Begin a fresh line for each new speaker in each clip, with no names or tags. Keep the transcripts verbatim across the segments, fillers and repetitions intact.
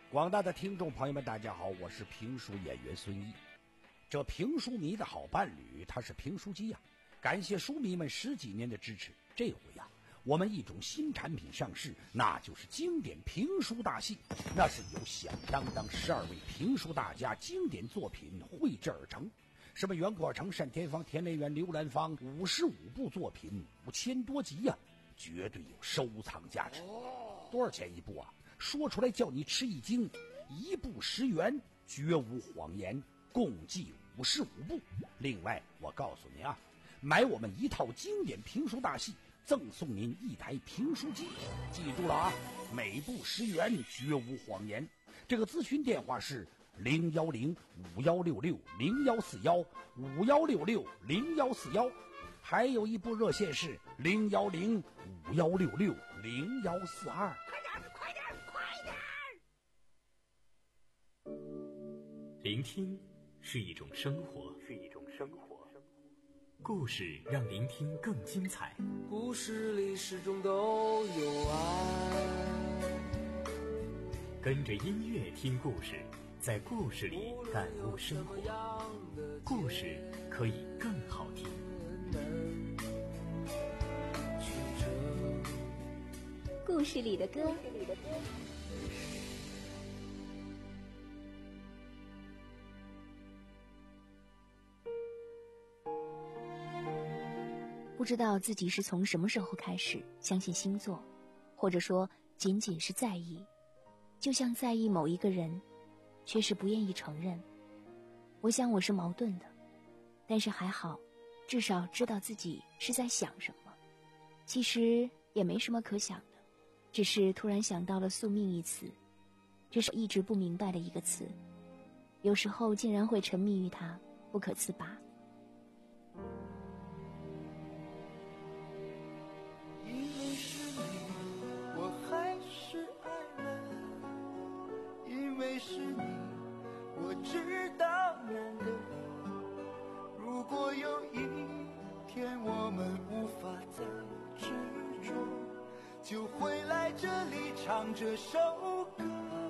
广大的听众朋友们，大家好，我是评书演员孙毅。这评书迷的好伴侣，他是评书机呀、啊。感谢书迷们十几年的支持，这回呀、啊，我们一种新产品上市，那就是经典评书大戏。那是由响当当十二位评书大家经典作品绘制而成，什么袁国成、单田芳、田连元、刘兰芳，五十五部作品，五千多集呀、啊，绝对有收藏价值。多少钱一部啊？说出来叫你吃一惊，一部十元，绝无谎言，共计五十五部。另外我告诉你啊，买我们一套经典评书大戏，赠送您一台评书机。记住了啊，每部十元，绝无谎言。这个咨询电话是零幺零五幺六六零幺四幺五幺六六零幺四幺，还有一部热线是零幺零五幺六六零幺四二。
聆听是一种生活，是一种生活。故事让聆听更精彩。
故事里始终都有爱。
跟着音乐听故事，在故事里感悟生活。故事可以更好听。
故事里的歌。不知道自己是从什么时候开始相信星座，或者说仅仅是在意，就像在意某一个人，却是不愿意承认。我想我是矛盾的，但是还好，至少知道自己是在想什么。其实也没什么可想的，只是突然想到了宿命一词，这是一直不明白的一个词，有时候竟然会沉迷于它，不可自拔。
是你，我知道难得。如果有一天我们无法再执着，就会来这里唱这首歌。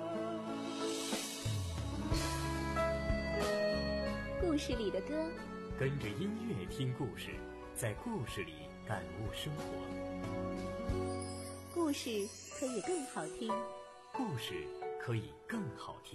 故事里的歌，
跟着音乐听故事，在故事里感悟生活。
故事可以更好听。
故事可以更好听。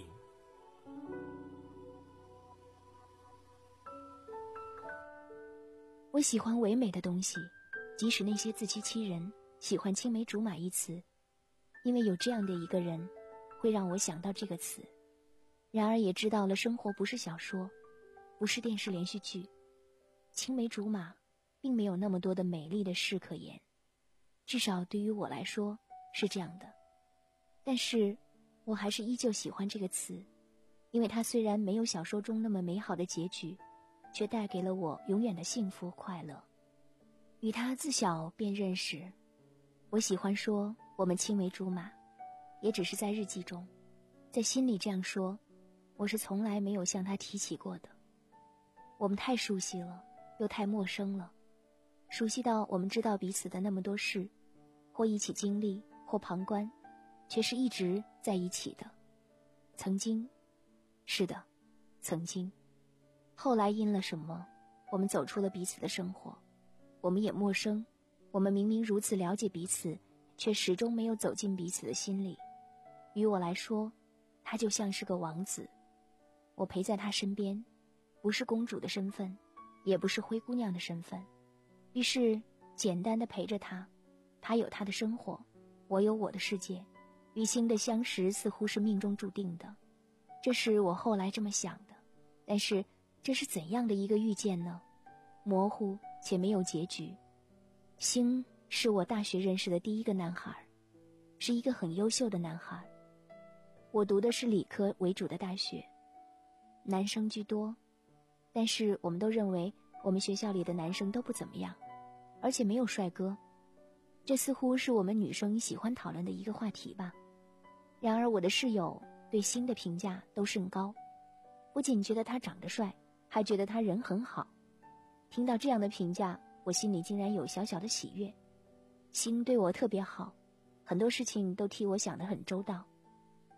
我喜欢唯美的东西，即使那些自欺欺人，喜欢青梅竹马一词，因为有这样的一个人，会让我想到这个词。然而也知道了，生活不是小说，不是电视连续剧，青梅竹马并没有那么多的美丽的事可言，至少对于我来说是这样的。但是我还是依旧喜欢这个词，因为它虽然没有小说中那么美好的结局，却带给了我永远的幸福快乐。与他自小便认识，我喜欢说我们青梅竹马，也只是在日记中，在心里这样说，我是从来没有向他提起过的。我们太熟悉了，又太陌生了，熟悉到我们知道彼此的那么多事，或一起经历，或旁观，却是一直在一起的。曾经，是的，曾经。后来因了什么，我们走出了彼此的生活，我们也陌生，我们明明如此了解彼此，却始终没有走进彼此的心里。于我来说，他就像是个王子，我陪在他身边，不是公主的身份，也不是灰姑娘的身份，于是简单的陪着他，他有他的生活，我有我的世界。与心的相识似乎是命中注定的，这是我后来这么想的。但是这是怎样的一个遇见呢？模糊且没有结局。星是我大学认识的第一个男孩，是一个很优秀的男孩。我读的是理科为主的大学，男生居多，但是我们都认为我们学校里的男生都不怎么样，而且没有帅哥。这似乎是我们女生喜欢讨论的一个话题吧。然而我的室友对星的评价都甚高，不仅觉得他长得帅，还觉得他人很好。听到这样的评价，我心里竟然有小小的喜悦。星对我特别好，很多事情都替我想得很周到。比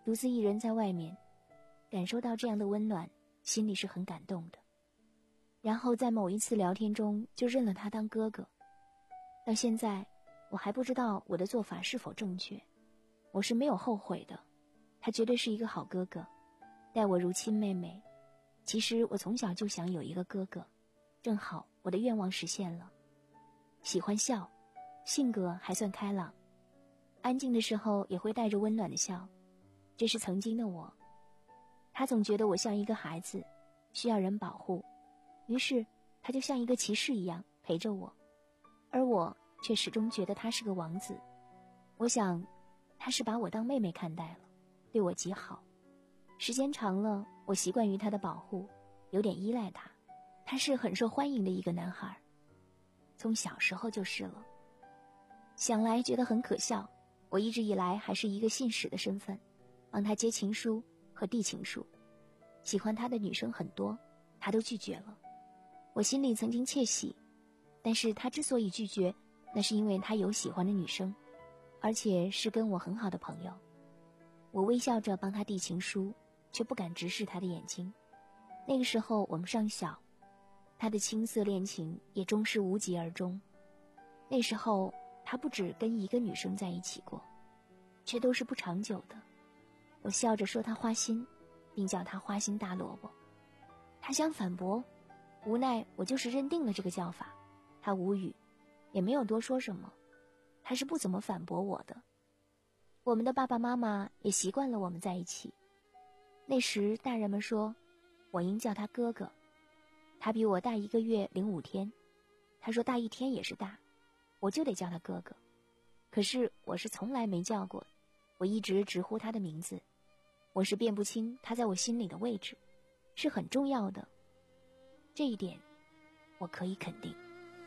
独自一人在外面，感受到这样的温暖，心里是很感动的。然后在某一次聊天中就认了他当哥哥。到现在我还不知道我的做法是否正确，我是没有后悔的。他绝对是一个好哥哥，待我如亲妹妹。其实我从小就想有一个哥哥，正好我的愿望实现了。喜欢笑，性格还算开朗，安静的时候也会带着温暖的笑，这是曾经的我。他总觉得我像一个孩子，需要人保护，于是他就像一个骑士一样陪着我，而我却始终觉得他是个王子。我想他是把我当妹妹看待了，对我极好。时间长了，我习惯于他的保护，有点依赖他。他是很受欢迎的一个男孩，从小时候就是了。想来觉得很可笑，我一直以来还是一个信使的身份，帮他接情书和递情书。喜欢他的女生很多，他都拒绝了。我心里曾经窃喜，但是他之所以拒绝，那是因为他有喜欢的女生，而且是跟我很好的朋友。我微笑着帮他递情书，却不敢直视他的眼睛。那个时候我们上小，他的青涩恋情也终是无疾而终。那时候他不止跟一个女生在一起过，却都是不长久的。我笑着说他花心，并叫他花心大萝卜。他想反驳，无奈我就是认定了这个叫法。他无语，也没有多说什么，他是不怎么反驳我的。我们的爸爸妈妈也习惯了我们在一起。那时大人们说我应叫他哥哥，他比我大一个月零五天，他说大一天也是大，我就得叫他哥哥。可是我是从来没叫过，我一直直呼他的名字。我是辨不清他在我心里的位置，是很重要的，这一点我可以肯定。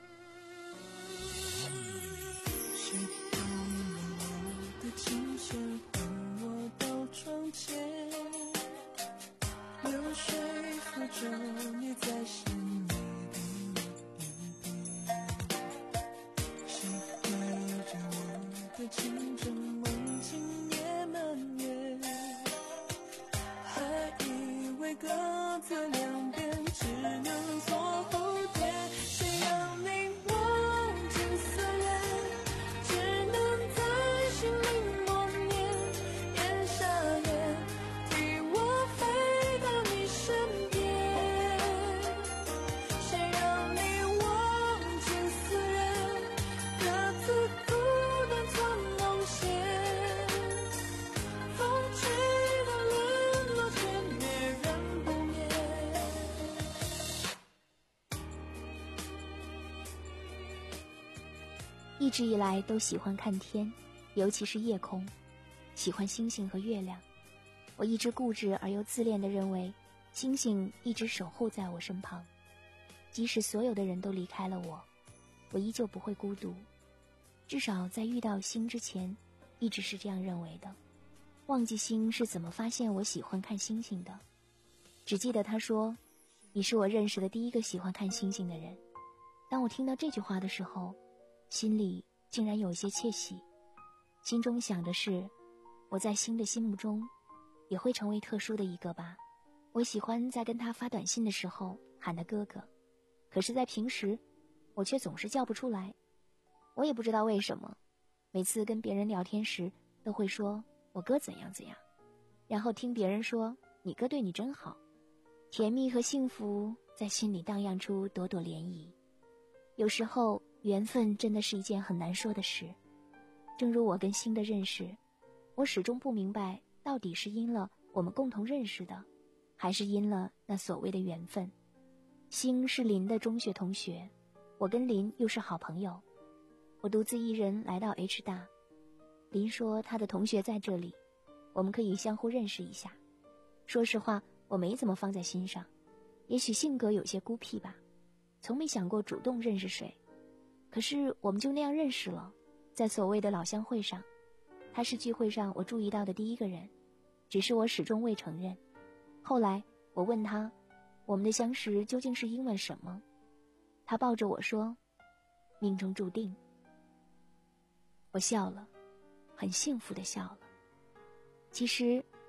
谁用了我的琴弦换我到窗前，流水扶着你在心里的一边，谁带着我的青春梦境也蔓延，还以为各自两边只能做后天，谁让你忘情思恋，只能在心里默念，咽下咽，替我飞到你身边。谁让你忘情思恋，各自孤单藏梦线，风吹到联络却灭人不灭。
一直以来都喜欢看天，尤其是夜空，喜欢星星和月亮。我一直固执而又自恋地认为，星星一直守候在我身旁，即使所有的人都离开了我，我依旧不会孤独。至少在遇到星之前，一直是这样认为的。忘记星是怎么发现我喜欢看星星的，只记得他说，你是我认识的第一个喜欢看星星的人。当我听到这句话的时候，心里竟然有些窃喜，心中想的是，我在星的心目中也会成为特殊的一个吧。我喜欢在跟他发短信的时候喊他哥哥，可是在平时我却总是叫不出来。我也不知道为什么，每次跟别人聊天时都会说我哥怎样怎样，然后听别人说你哥对你真好，甜蜜和幸福在心里荡漾出朵朵涟漪。有时候缘分真的是一件很难说的事，正如我跟星的认识，我始终不明白到底是因了我们共同认识的，还是因了那所谓的缘分。星是林的中学同学，我跟林又是好朋友。我独自一人来到 H 大，林说他的同学在这里，我们可以相互认识一下。说实话，我没怎么放在心上，也许性格有些孤僻吧，从没想过主动认识谁。可是我们就那样认识了，在所谓的老乡会上，他是聚会上我注意到的第一个人，只是我始终未承认。后来我问他，我们的相识究竟是因为什么？他抱着我说，命中注定。我笑了，很幸福地笑了。其实我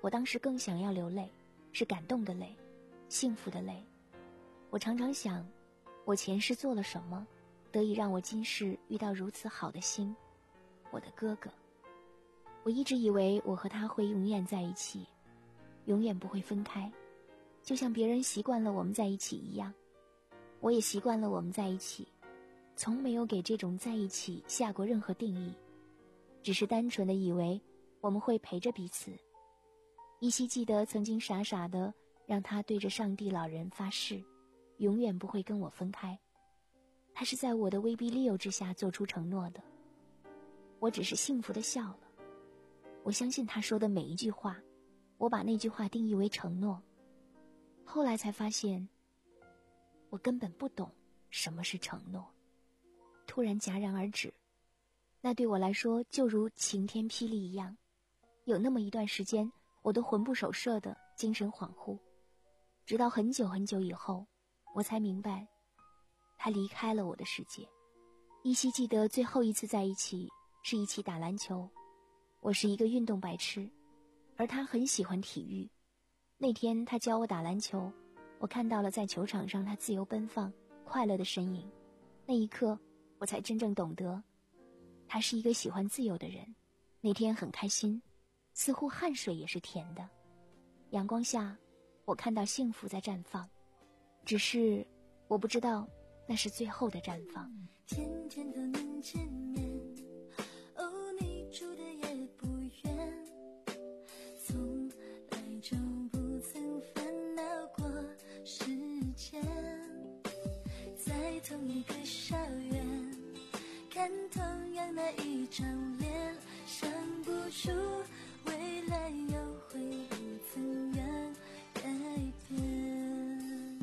我当时更想要流泪，是感动的泪，幸福的泪。我常常想，我前世做了什么，得以让我今世遇到如此好的星，我的哥哥。我一直以为我和他会永远在一起，永远不会分开，就像别人习惯了我们在一起一样，我也习惯了我们在一起，从没有给这种在一起下过任何定义，只是单纯的以为我们会陪着彼此。依稀记得曾经傻傻的让他对着上帝老人发誓，永远不会跟我分开。他是在我的威逼利诱之下做出承诺的，我只是幸福的笑了。我相信他说的每一句话，我把那句话定义为承诺。后来才发现，我根本不懂什么是承诺，突然戛然而止。那对我来说就如晴天霹雳一样，有那么一段时间我都魂不守舍的精神恍惚，直到很久很久以后，我才明白他离开了我的世界。依稀记得最后一次在一起是一起打篮球，我是一个运动白痴，而他很喜欢体育。那天他教我打篮球，我看到了在球场上他自由奔放快乐的身影，那一刻我才真正懂得他是一个喜欢自由的人。那天很开心，似乎汗水也是甜的，阳光下我看到幸福在绽放，只是我不知道那是最后的绽放。
天天都能见面，哦，你住的也不远，从来就不曾烦恼过时间，在同一个校园看同样那一张脸，想不出未来又会有怎样改变。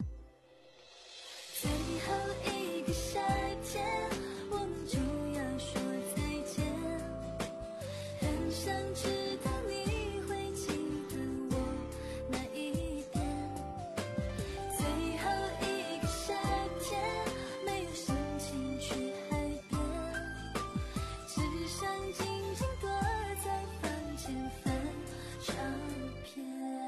最后一个夏天，我们就要说再见，很想知道你会记得我哪一点。最后一个夏天，没有心情去海边，只想静静躲在房间翻照片。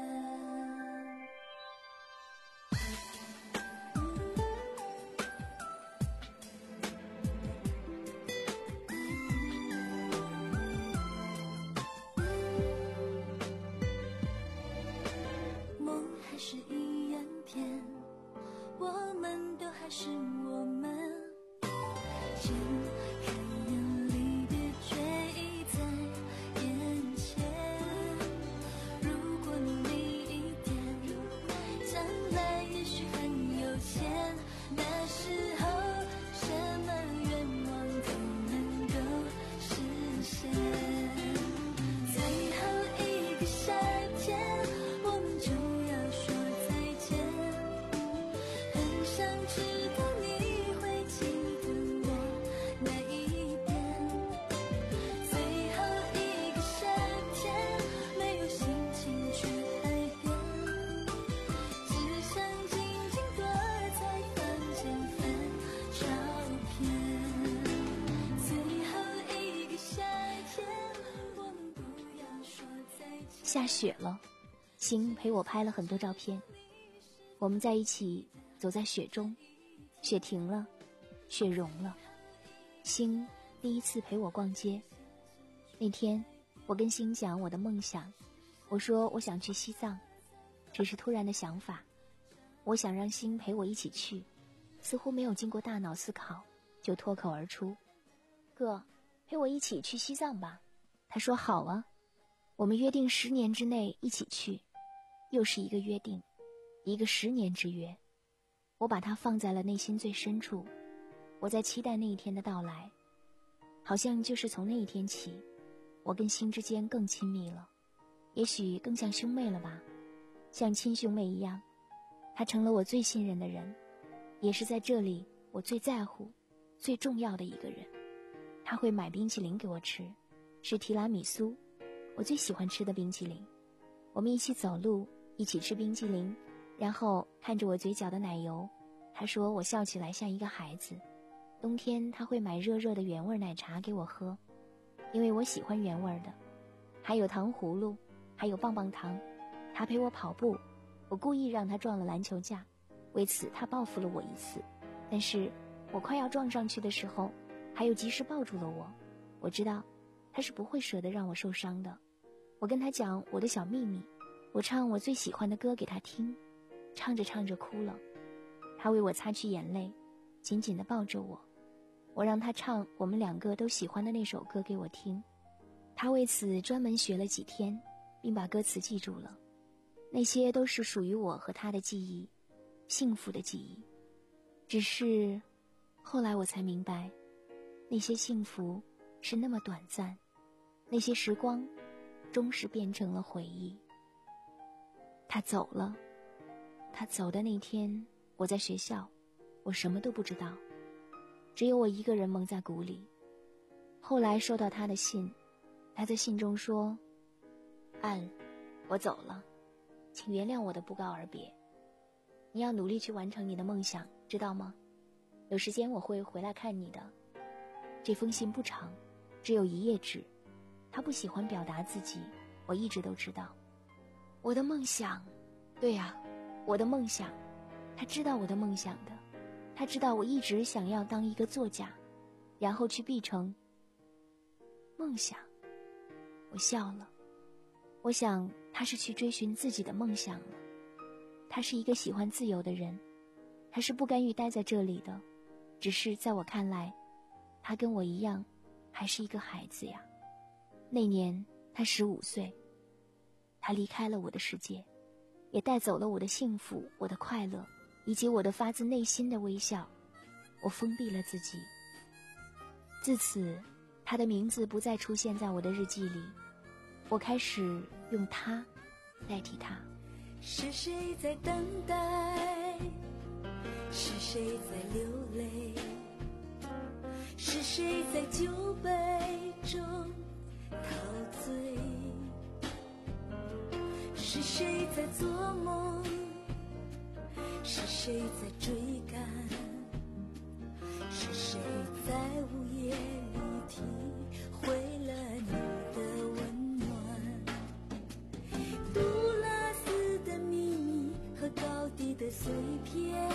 梦还是一样片，我们都还是我们，眼看眼离别追在眼前。如果努力一点，将来也许很有钱，那时候什么愿望都能够实现。最后一个夏天，我们就要说再见，很想知道你会记得我哪一边。最后一个夏天，没有心情去海边，只想静静躲在房间翻照片。最后一个夏天，我们不要说再见。
下雪了，星陪我拍了很多照片，我们在一起走在雪中，雪停了，雪融了。星第一次陪我逛街，那天我跟星讲我的梦想，我说我想去西藏，只是突然的想法，我想让星陪我一起去，似乎没有经过大脑思考，就脱口而出，哥，陪我一起去西藏吧。他说好啊，我们约定十年之内一起去，又是一个约定，一个十年之约。我把它放在了内心最深处，我在期待那一天的到来。好像就是从那一天起，我跟星之间更亲密了，也许更像兄妹了吧，像亲兄妹一样。他成了我最信任的人，也是在这里我最在乎最重要的一个人。他会买冰淇淋给我吃，是提拉米苏，我最喜欢吃的冰淇淋。我们一起走路，一起吃冰淇淋，然后看着我嘴角的奶油，他说我笑起来像一个孩子。冬天他会买热热的原味奶茶给我喝，因为我喜欢原味的，还有糖葫芦， 还有棒棒糖。他陪我跑步，我故意让他撞了篮球架，为此他报复了我一次。但是我快要撞上去的时候，还有及时抱住了我。我知道他是不会舍得让我受伤的。我跟他讲我的小秘密，我唱我最喜欢的歌给他听，唱着唱着哭了。他为我擦去眼泪，紧紧地抱着我。我让他唱我们两个都喜欢的那首歌给我听，他为此专门学了几天，并把歌词记住了。那些都是属于我和他的记忆，幸福的记忆。只是后来我才明白，那些幸福是那么短暂，那些时光终是变成了回忆。他走了，他走的那天，我在学校，我什么都不知道，只有我一个人蒙在鼓里。后来收到他的信，他在信中说：安，我走了，请原谅我的不告而别。你要努力去完成你的梦想，知道吗？有时间我会回来看你的。这封信不长，只有一页纸。他不喜欢表达自己，我一直都知道。我的梦想，对呀，我的梦想，他知道我的梦想的。他知道我一直想要当一个作家，然后去 B 城。梦想，我笑了。我想他是去追寻自己的梦想了。他是一个喜欢自由的人，他是不甘于待在这里的。只是在我看来，他跟我一样，还是一个孩子呀。那年他十五岁，他离开了我的世界，也带走了我的幸福，我的快乐，以及我的发自内心的微笑。我封闭了自己。自此，他的名字不再出现在我的日记里，我开始用他代替他。
是谁在等待？是谁在流泪？是谁在酒杯中陶醉？是谁在做梦？是谁在追赶？是谁在午夜里体会了你的温暖？杜拉斯的秘密和高低的碎片，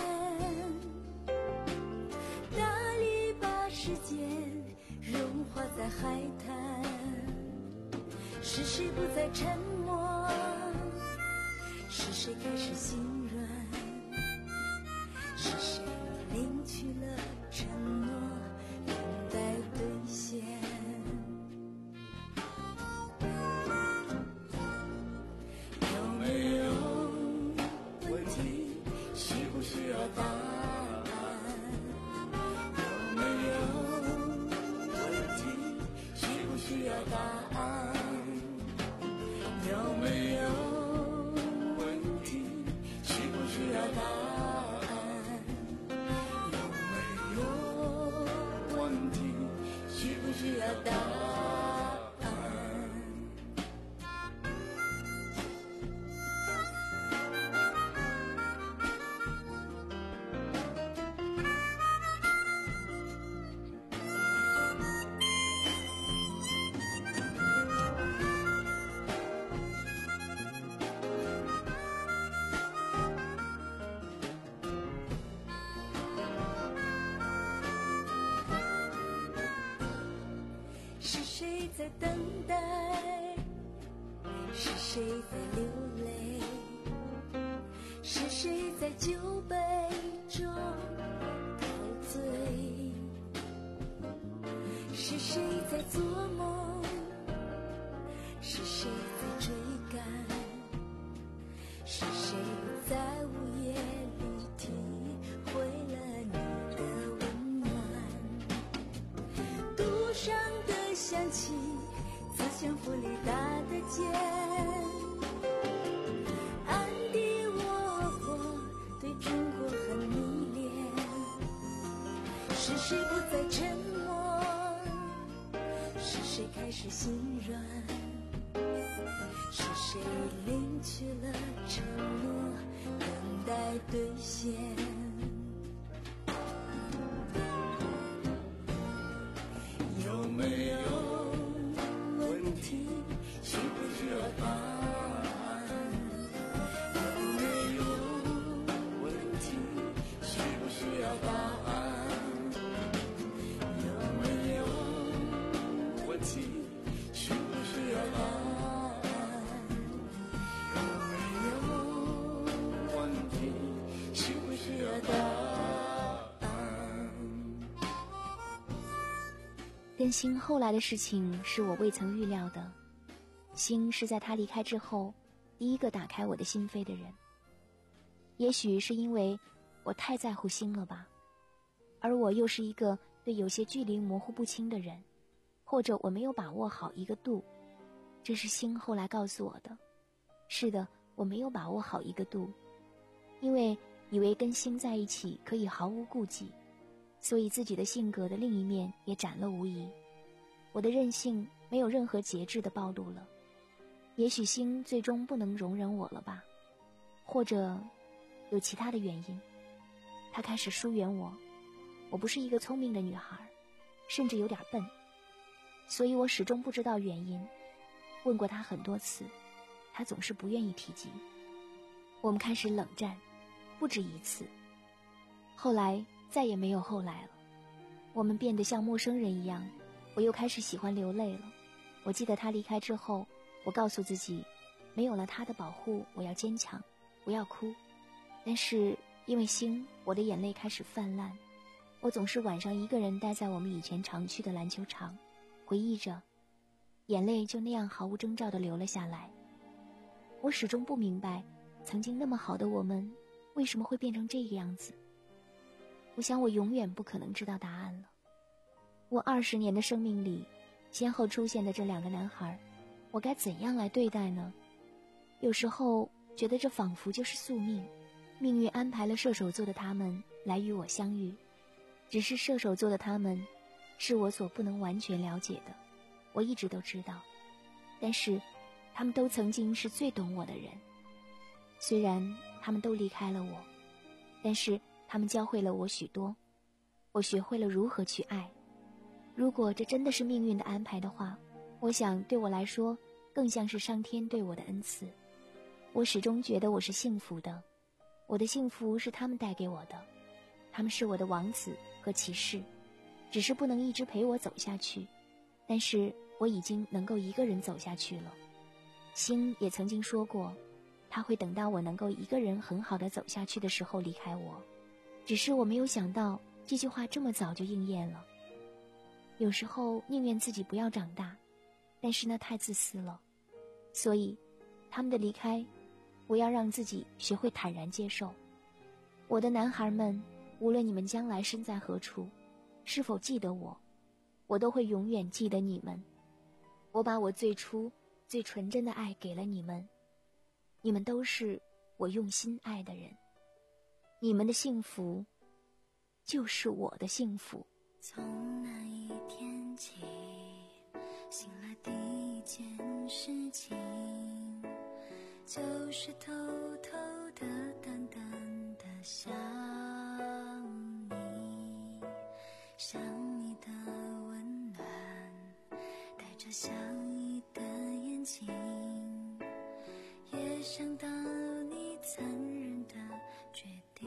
大力把时间融化在海滩。是谁不再沉默？是谁开始心软？是谁领取了承诺，等待兑现？有没有问题？需不需要答案？有没有问题？需不需要答案？有没有问题？需不需要答案？有没有问题？需不需要答案？是谁在等待？是谁在流泪？是谁在酒杯中陶醉？是谁在做梦？是谁在追赶？是谁在午夜里体会了你的温暖？路上的响起，自相府里打的剑，安迪沃霍对中国很迷恋。是谁不再沉默？是谁开始心软？是谁领取了承诺，等待兑现？有没有问题？需不需要答案？
跟星后来的事情是我未曾预料的，星是在他离开之后第一个打开我的心扉的人。也许是因为我太在乎星了吧，而我又是一个对有些距离模糊不清的人，或者我没有把握好一个度，这是星后来告诉我的。是的，我没有把握好一个度，因为以为跟星在一起可以毫无顾忌，所以自己的性格的另一面也展露无遗。我的任性没有任何节制地暴露了。也许星最终不能容忍我了吧，或者有其他的原因，他开始疏远我。我不是一个聪明的女孩，甚至有点笨，所以我始终不知道原因。问过他很多次，他总是不愿意提及。我们开始冷战，不止一次。后来再也没有后来了，我们变得像陌生人一样。我又开始喜欢流泪了。我记得他离开之后，我告诉自己，没有了他的保护，我要坚强，不要哭。但是因为星，我的眼泪开始泛滥。我总是晚上一个人待在我们以前常去的篮球场，回忆着，眼泪就那样毫无征兆地流了下来。我始终不明白，曾经那么好的我们，为什么会变成这个样子？我想我永远不可能知道答案了。我二十年的生命里，先后出现的这两个男孩，我该怎样来对待呢？有时候觉得这仿佛就是宿命，命运安排了射手座的他们来与我相遇。只是射手座的他们是我所不能完全了解的，我一直都知道，但是他们都曾经是最懂我的人。虽然他们都离开了我，但是他们教会了我许多，我学会了如何去爱。如果这真的是命运的安排的话，我想对我来说更像是上天对我的恩赐。我始终觉得我是幸福的，我的幸福是他们带给我的，他们是我的王子和骑士，只是不能一直陪我走下去，但是我已经能够一个人走下去了。星也曾经说过，他会等到我能够一个人很好的走下去的时候离开我，只是我没有想到这句话这么早就应验了。有时候宁愿自己不要长大，但是那太自私了，所以他们的离开，我要让自己学会坦然接受。我的男孩们，无论你们将来身在何处，是否记得我，我都会永远记得你们。我把我最初最纯真的爱给了你们，你们都是我用心爱的人，你们的幸福就是我的幸福。
从那一天起，醒来第一件事情就是偷偷的淡淡的想你，想你的温暖，带着笑意的眼睛，也想到你残忍的决定。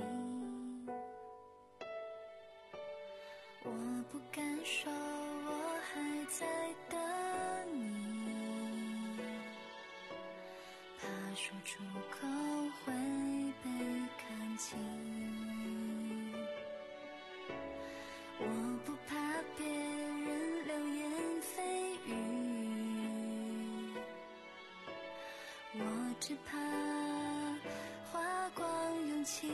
我不敢说我还在等你，怕说出口会被看清。我不怕别人流言蜚语，我只怕花光勇气。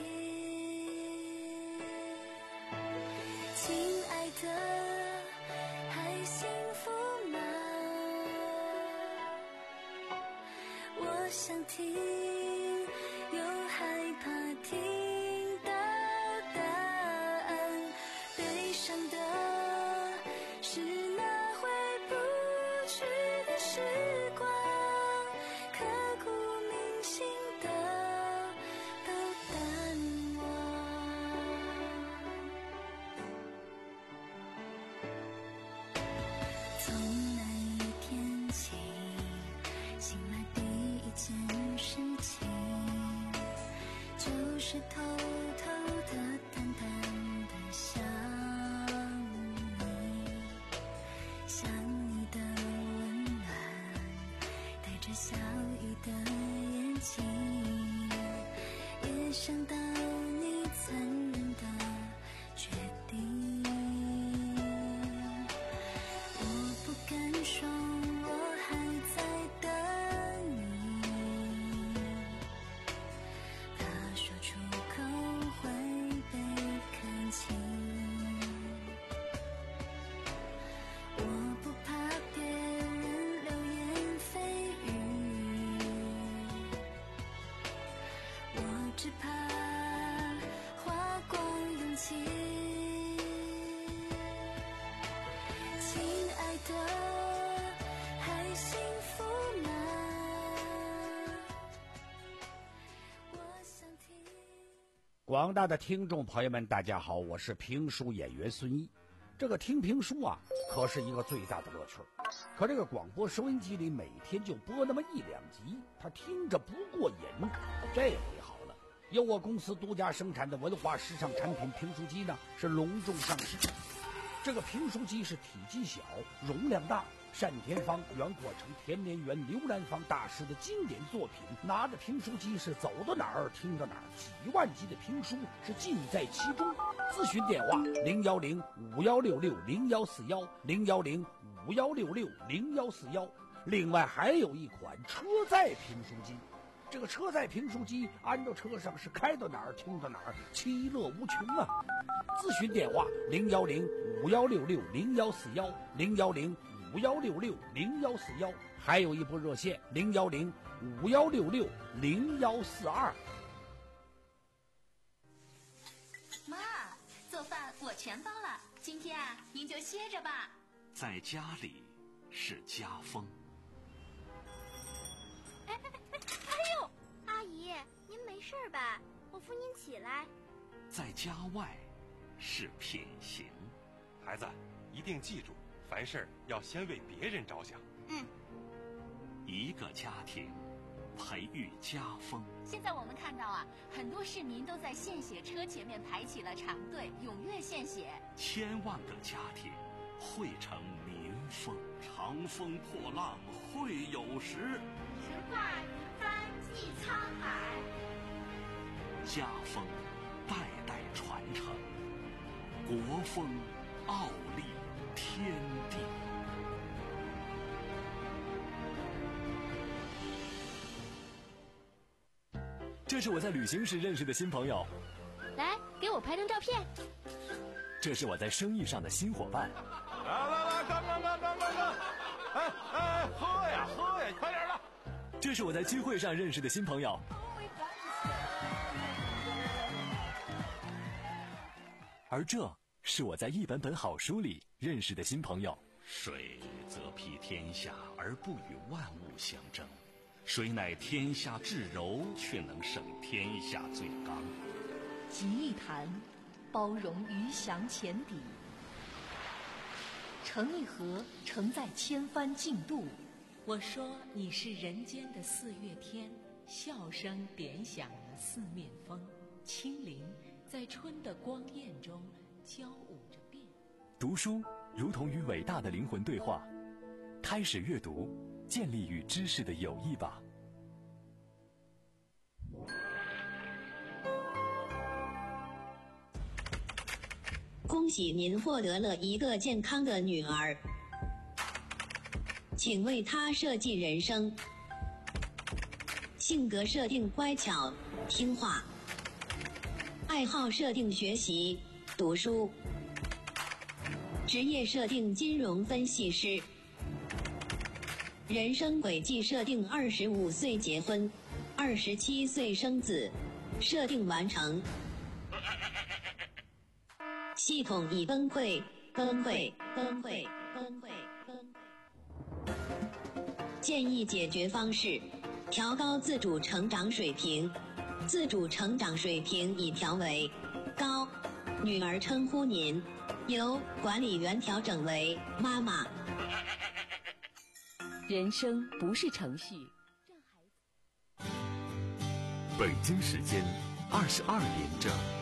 亲爱的，还幸福吗？我想听，又害怕听到答案。悲伤的是那回不去的时光，刻骨铭心的都淡忘。从那一天起，醒来第一件事情就是偷偷的淡淡的想你，想你的温暖，带着笑意的眼睛，也想到你残忍的决定。 只怕花光勇气。亲爱的，还幸福吗？我想听。
广大的听众朋友们，大家好，我是评书演员孙一。这个听评书啊，可是一个最大的乐趣。可这个广播收音机里每天就播那么一两集，他听着不过瘾。这回好了，由我公司独家生产的文化时尚产品评书机呢，是隆重上市。这个评书机是体积小，容量大，单田芳、袁阔成、田连元、刘兰芳大师的经典作品，拿着评书机是走到哪儿听到哪儿，几万集的评书是尽在其中。咨询电话零幺零五幺六六零幺四幺零幺零五幺六六零幺四幺。另外还有一款车载评书机，这个车载评书机安到车上是开到哪儿听到哪儿，其乐无穷啊！咨询电话零幺零五幺六六零幺四幺零幺零五幺六六零幺四幺，还有一部热线零幺零五幺六六零幺四二。
妈，做饭我全包了，今天啊，您就歇着吧。
在家里是家风。
哎哎哎哎呦，阿姨，您没事吧？我扶您起来。
在家外是品行。
孩子，一定记住，凡事要先为别人着想。
嗯。
一个家庭培育家风。
现在我们看到啊，很多市民都在献血车前面排起了长队，踊跃献血。
千万个家庭汇成民风。长风破浪会有时，
直挂云帆济沧海。
家风代代传承，国风傲立天地。
这是我在旅行时认识的新朋友，
来，给我拍张照片。
这是我在生意上的新伙伴。
来来来，干干干干干干！哎哎，喝呀喝呀，快点的！
这是我在聚会上认识的新朋友。而这是我在一本本好书里认识的新朋友。
水则披天下而不与万物相争，水乃天下至柔，却能胜天下最刚。
集一坛，包容鱼翔浅底；盛一盒，盛在千帆竞渡。
我说你是人间的四月天，笑声点响了四面风，清灵在春的光艳中交舞着变。
读书如同与伟大的灵魂对话，开始阅读，建立与知识的友谊吧。
恭喜您获得了一个健康的女儿，请为她设计人生。性格设定乖巧听话，爱好设定学习读书，职业设定金融分析师，人生轨迹设定二十五岁结婚，二十七岁生子，设定完成。系统已崩溃，崩溃，崩溃，崩溃，崩溃。建议解决方式：调高自主成长水平。自主成长水平已调为高，女儿称呼您，由管理员调整为妈妈。
人生不是程序。
北京时间二十二点整。